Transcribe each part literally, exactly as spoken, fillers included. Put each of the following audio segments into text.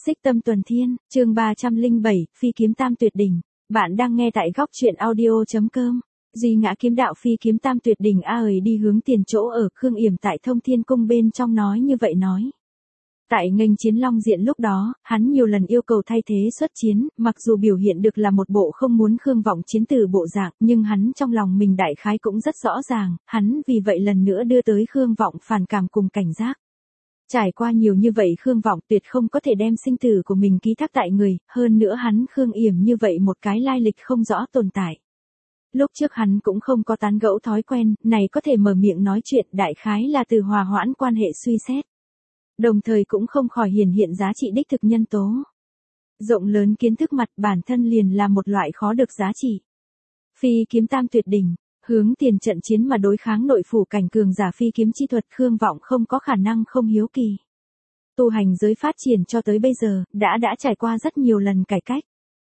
Xích Tâm Tuần Thiên, chương ba trăm lẻ bảy, Phi Kiếm Tam Tuyệt Đỉnh. Bạn đang nghe tại góc truyện audio.com. Duy ngã kiếm đạo Phi Kiếm Tam Tuyệt Đỉnh a ơi đi hướng tiền chỗ ở, Khương Yểm tại Thông Thiên Cung bên trong nói như vậy nói. Tại nghênh chiến Long Diện lúc đó, hắn nhiều lần yêu cầu thay thế xuất chiến, mặc dù biểu hiện được là một bộ không muốn Khương Vọng chiến từ bộ dạng, nhưng hắn trong lòng mình đại khái cũng rất rõ ràng, hắn vì vậy lần nữa đưa tới Khương Vọng phản cảm cùng cảnh giác. Trải qua nhiều như vậy Khương Vọng tuyệt không có thể đem sinh tử của mình ký thác tại người, hơn nữa hắn Khương Yểm như vậy một cái lai lịch không rõ tồn tại. Lúc trước hắn cũng không có tán gẫu thói quen, này có thể mở miệng nói chuyện đại khái là từ hòa hoãn quan hệ suy xét. Đồng thời cũng không khỏi hiển hiện giá trị đích thực nhân tố. Rộng lớn kiến thức mặt bản thân liền là một loại khó được giá trị. Phi Kiếm Tam Tuyệt Đỉnh. Hướng tiền trận chiến mà đối kháng nội phủ cảnh cường giả phi kiếm chi thuật, Khương Vọng không có khả năng không hiếu kỳ. Tu hành giới phát triển cho tới bây giờ, đã đã trải qua rất nhiều lần cải cách.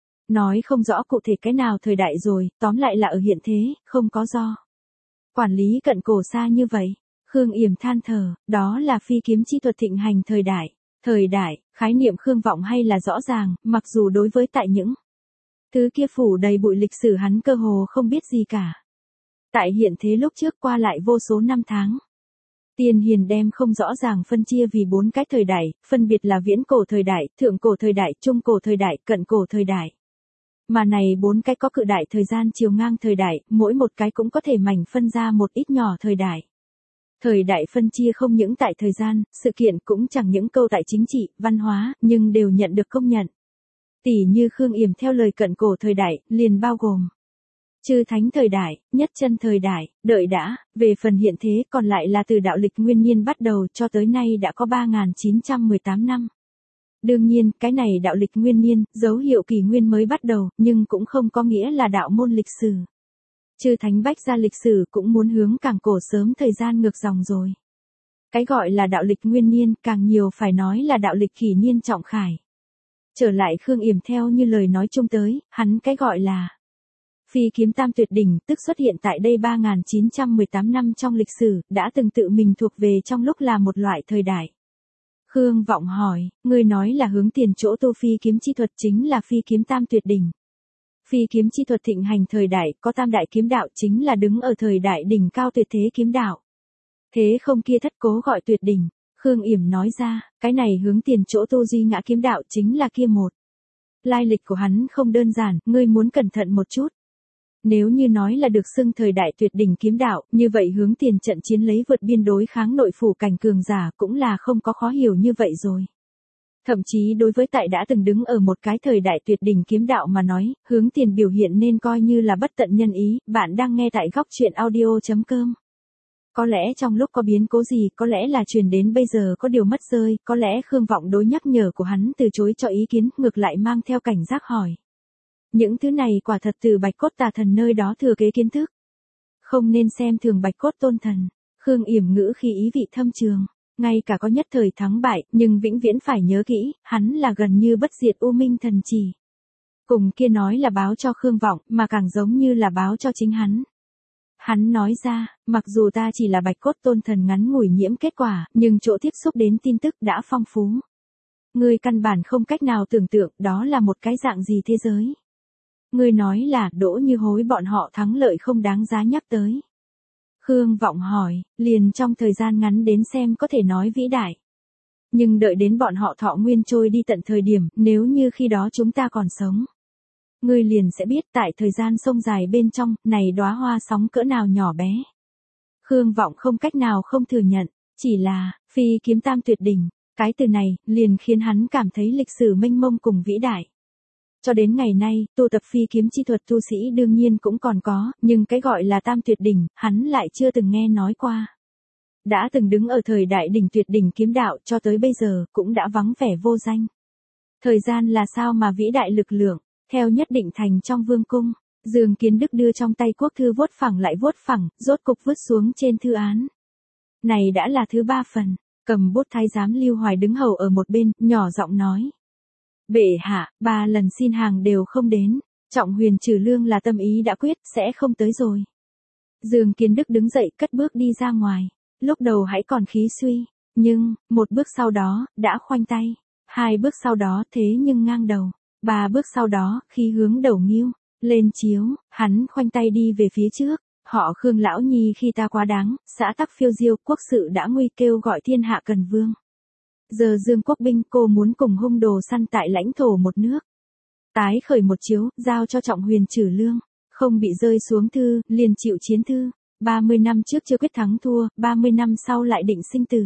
Nói không rõ cụ thể cái nào thời đại rồi, tóm lại là ở hiện thế, không có do. Quản lý cận cổ xa như vậy, Khương Yểm than thở, đó là phi kiếm chi thuật thịnh hành thời đại. Thời đại, khái niệm Khương Vọng hay là rõ ràng, mặc dù đối với tại những thứ kia phủ đầy bụi lịch sử hắn cơ hồ không biết gì cả. Tại hiện thế lúc trước qua lại vô số năm tháng. Tiên hiền đem không rõ ràng phân chia vì bốn cái thời đại, phân biệt là viễn cổ thời đại, thượng cổ thời đại, trung cổ thời đại, cận cổ thời đại. Mà này bốn cái có cự đại thời gian chiều ngang thời đại, mỗi một cái cũng có thể mảnh phân ra một ít nhỏ thời đại. Thời đại phân chia không những tại thời gian, sự kiện cũng chẳng những câu tại chính trị, văn hóa, nhưng đều nhận được công nhận. Tỷ như Khương Yểm theo lời cận cổ thời đại, liền bao gồm Chư Thánh thời đại, Nhất Chân thời đại, đợi đã, về phần hiện thế còn lại là từ đạo lịch nguyên niên bắt đầu cho tới nay đã có ba nghìn chín trăm mười tám năm. Đương nhiên, cái này đạo lịch nguyên niên, dấu hiệu kỷ nguyên mới bắt đầu, nhưng cũng không có nghĩa là đạo môn lịch sử. Chư Thánh bách gia lịch sử cũng muốn hướng càng cổ sớm thời gian ngược dòng rồi. Cái gọi là đạo lịch nguyên niên, càng nhiều phải nói là đạo lịch kỷ niên trọng khải. Trở lại Khương Yểm theo như lời nói chung tới, hắn cái gọi là Phi Kiếm Tam Tuyệt Đỉnh, tức xuất hiện tại đây ba nghìn chín trăm mười tám năm trong lịch sử, đã từng tự mình thuộc về trong lúc là một loại thời đại. Khương Vọng hỏi, ngươi nói là hướng tiền chỗ tu phi kiếm chi thuật chính là Phi Kiếm Tam Tuyệt Đỉnh. Phi kiếm chi thuật thịnh hành thời đại, có tam đại kiếm đạo chính là đứng ở thời đại đỉnh cao tuyệt thế kiếm đạo. Thế không kia thất cố gọi tuyệt đỉnh, Khương Yểm nói ra, cái này hướng tiền chỗ tu duy ngã kiếm đạo chính là kia một. Lai lịch của hắn không đơn giản, ngươi muốn cẩn thận một chút. Nếu như nói là được xưng thời đại tuyệt đỉnh kiếm đạo, như vậy hướng tiền trận chiến lấy vượt biên đối kháng nội phủ cảnh cường giả cũng là không có khó hiểu như vậy rồi. Thậm chí đối với tại đã từng đứng ở một cái thời đại tuyệt đỉnh kiếm đạo mà nói, hướng tiền biểu hiện nên coi như là bất tận nhân ý, bạn đang nghe tại góc truyện audio.com. Có lẽ trong lúc có biến cố gì, có lẽ là truyền đến bây giờ có điều mất rơi, có lẽ Khương Vọng đối nhắc nhở của hắn từ chối cho ý kiến, ngược lại mang theo cảnh giác hỏi. Những thứ này quả thật từ Bạch Cốt Tà Thần nơi đó thừa kế kiến thức. Không nên xem thường Bạch Cốt Tôn Thần. Khương Yểm ngữ khi ý vị thâm trường. Ngay cả có nhất thời thắng bại, nhưng vĩnh viễn phải nhớ kỹ, hắn là gần như bất diệt U Minh Thần Chỉ. Cùng kia nói là báo cho Khương Vọng, mà càng giống như là báo cho chính hắn. Hắn nói ra, mặc dù ta chỉ là Bạch Cốt Tôn Thần ngắn ngủi nhiễm kết quả, nhưng chỗ tiếp xúc đến tin tức đã phong phú. Ngươi căn bản không cách nào tưởng tượng đó là một cái dạng gì thế giới. Ngươi nói là Đỗ Như Hối bọn họ thắng lợi không đáng giá nhắc tới. Khương Vọng hỏi, liền trong thời gian ngắn đến xem có thể nói vĩ đại. Nhưng đợi đến bọn họ thọ nguyên trôi đi tận thời điểm, nếu như khi đó chúng ta còn sống. Ngươi liền sẽ biết tại thời gian sông dài bên trong, này đóa hoa sóng cỡ nào nhỏ bé. Khương Vọng không cách nào không thừa nhận, chỉ là, Phi Kiếm Tam Tuyệt Đỉnh, cái từ này, liền khiến hắn cảm thấy lịch sử mênh mông cùng vĩ đại. Cho đến ngày nay, tu tập phi kiếm chi thuật tu sĩ đương nhiên cũng còn có, nhưng cái gọi là tam tuyệt đỉnh, hắn lại chưa từng nghe nói qua. Đã từng đứng ở thời đại đỉnh tuyệt đỉnh kiếm đạo cho tới bây giờ, cũng đã vắng vẻ vô danh. Thời gian là sao mà vĩ đại lực lượng, theo nhất định thành trong vương cung, Dương Kiến Đức đưa trong tay quốc thư vuốt phẳng lại vuốt phẳng, rốt cục vứt xuống trên thư án. Này đã là thứ ba phần, cầm bút thái giám Lưu Hoài đứng hầu ở một bên, nhỏ giọng nói. Bệ hạ, ba lần xin hàng đều không đến, Trọng Huyền trừ lương là tâm ý đã quyết, sẽ không tới rồi. Dương Kiến Đức đứng dậy cất bước đi ra ngoài, lúc đầu hãy còn khí suy, nhưng, một bước sau đó, đã khoanh tay. Hai bước sau đó thế nhưng ngang đầu. Ba bước sau đó, khi hướng đầu nghiêu, lên chiếu, hắn khoanh tay đi về phía trước. Họ Khương lão nhi khi ta quá đáng, xã tắc phiêu diêu, quốc sự đã nguy, kêu gọi thiên hạ cần vương. Giờ Dương quốc binh, cô muốn cùng hung đồ săn tại lãnh thổ một nước. Tái khởi một chiếu, giao cho Trọng Huyền trừ lương, không bị rơi xuống thư, liền chịu chiến thư. ba mươi năm trước chưa quyết thắng thua, ba mươi năm sau lại định sinh tử.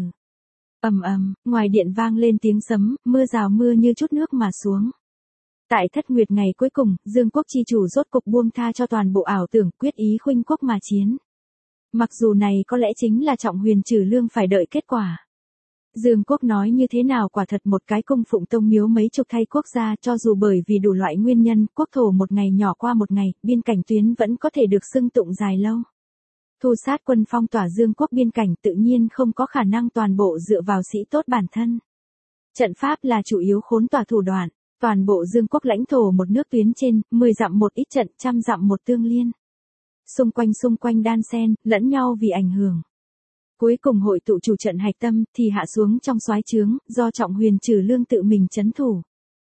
Ầm ầm, ngoài điện vang lên tiếng sấm, mưa rào mưa như chút nước mà xuống. Tại thất nguyệt ngày cuối cùng, Dương quốc chi chủ rốt cục buông tha cho toàn bộ ảo tưởng, quyết ý khuynh quốc mà chiến. Mặc dù này có lẽ chính là Trọng Huyền trừ lương phải đợi kết quả. Dương quốc nói như thế nào, quả thật một cái cung phụng tông miếu mấy chục thay quốc gia, cho dù bởi vì đủ loại nguyên nhân, quốc thổ một ngày nhỏ qua một ngày, biên cảnh tuyến vẫn có thể được xưng tụng dài lâu. Thu sát quân phong tỏa Dương quốc biên cảnh tự nhiên không có khả năng toàn bộ dựa vào sĩ tốt bản thân. Trận pháp là chủ yếu khốn tỏa thủ đoạn, toàn bộ Dương quốc lãnh thổ một nước tuyến trên, mười dặm một ít trận, trăm dặm một tương liên. Xung quanh xung quanh đan xen, lẫn nhau vì ảnh hưởng. Cuối cùng hội tụ chủ trận hạch tâm thì hạ xuống trong soái trướng, do Trọng Huyền trừ lương tự mình trấn thủ.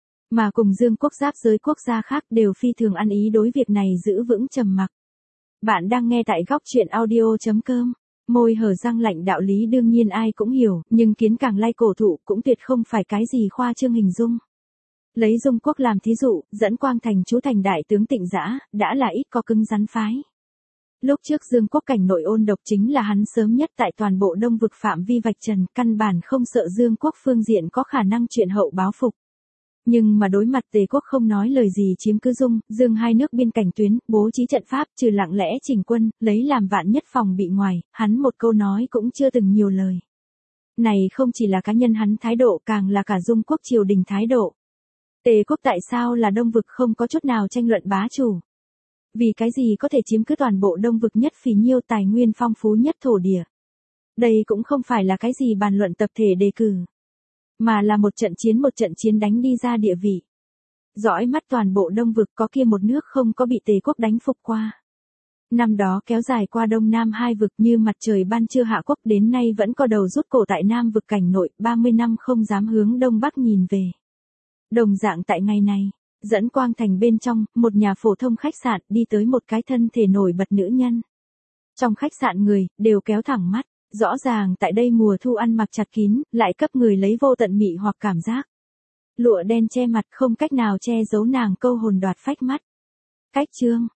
Mà cùng Dương quốc giáp giới quốc gia khác đều phi thường ăn ý đối việc này giữ vững trầm mặc. Bạn đang nghe tại góc truyện audio chấm com. Môi hở răng lạnh đạo lý đương nhiên ai cũng hiểu, nhưng kiến càng lay cổ thụ cũng tuyệt không phải cái gì khoa trương hình dung. Lấy Dung quốc làm thí dụ, dẫn Quang Thành chú thành đại tướng Tịnh Dã, đã là ít có cứng rắn phái. Lúc trước Dương quốc cảnh nội ôn độc chính là hắn sớm nhất tại toàn bộ đông vực phạm vi vạch trần, căn bản không sợ Dương quốc phương diện có khả năng chuyện hậu báo phục. Nhưng mà đối mặt Tề quốc không nói lời gì chiếm cứ Dung, Dương hai nước biên cảnh tuyến, bố trí trận pháp, trừ lặng lẽ chỉnh quân, lấy làm vạn nhất phòng bị ngoài, hắn một câu nói cũng chưa từng nhiều lời. Này không chỉ là cá nhân hắn thái độ, càng là cả Dung quốc triều đình thái độ. Tề quốc tại sao là đông vực không có chút nào tranh luận bá chủ? Vì cái gì có thể chiếm cứ toàn bộ đông vực nhất phì nhiêu tài nguyên phong phú nhất thổ địa? Đây cũng không phải là cái gì bàn luận tập thể đề cử, mà là một trận chiến một trận chiến đánh đi ra địa vị. Dõi mắt toàn bộ đông vực có kia một nước không có bị Tề quốc đánh phục qua. Năm đó kéo dài qua đông nam hai vực như mặt trời ban trưa hạ quốc, đến nay vẫn có đầu rút cổ tại nam vực cảnh nội, ba mươi năm không dám hướng đông bắc nhìn về. Đồng dạng tại ngày này, dẫn Quang Thành bên trong, một nhà phổ thông khách sạn đi tới một cái thân thể nổi bật nữ nhân. Trong khách sạn người, đều kéo thẳng mắt, rõ ràng tại đây mùa thu ăn mặc chặt kín, lại cấp người lấy vô tận mị hoặc cảm giác. Lụa đen che mặt không cách nào che giấu nàng câu hồn đoạt phách mắt. Cách chương,